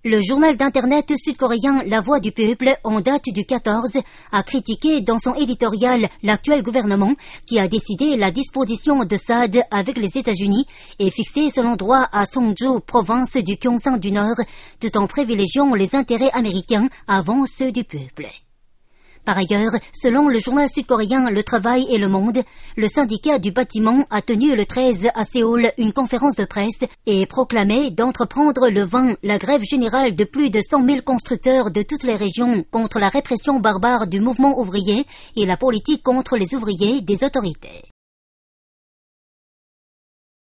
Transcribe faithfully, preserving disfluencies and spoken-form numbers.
Le journal d'internet sud-coréen La Voix du Peuple, en date du quatorze, a critiqué dans son éditorial l'actuel gouvernement qui a décidé la disposition de S A D avec les États-Unis et fixé son endroit à Songju, province du Gyeongsang du Nord, tout en privilégiant les intérêts américains avant ceux du peuple. Par ailleurs, selon le journal sud-coréen Le Travail et Le Monde, le syndicat du bâtiment a tenu le treize à Séoul une conférence de presse et proclamé d'entreprendre le vingt la grève générale de plus de cent mille constructeurs de toutes les régions contre la répression barbare du mouvement ouvrier et la politique contre les ouvriers des autorités.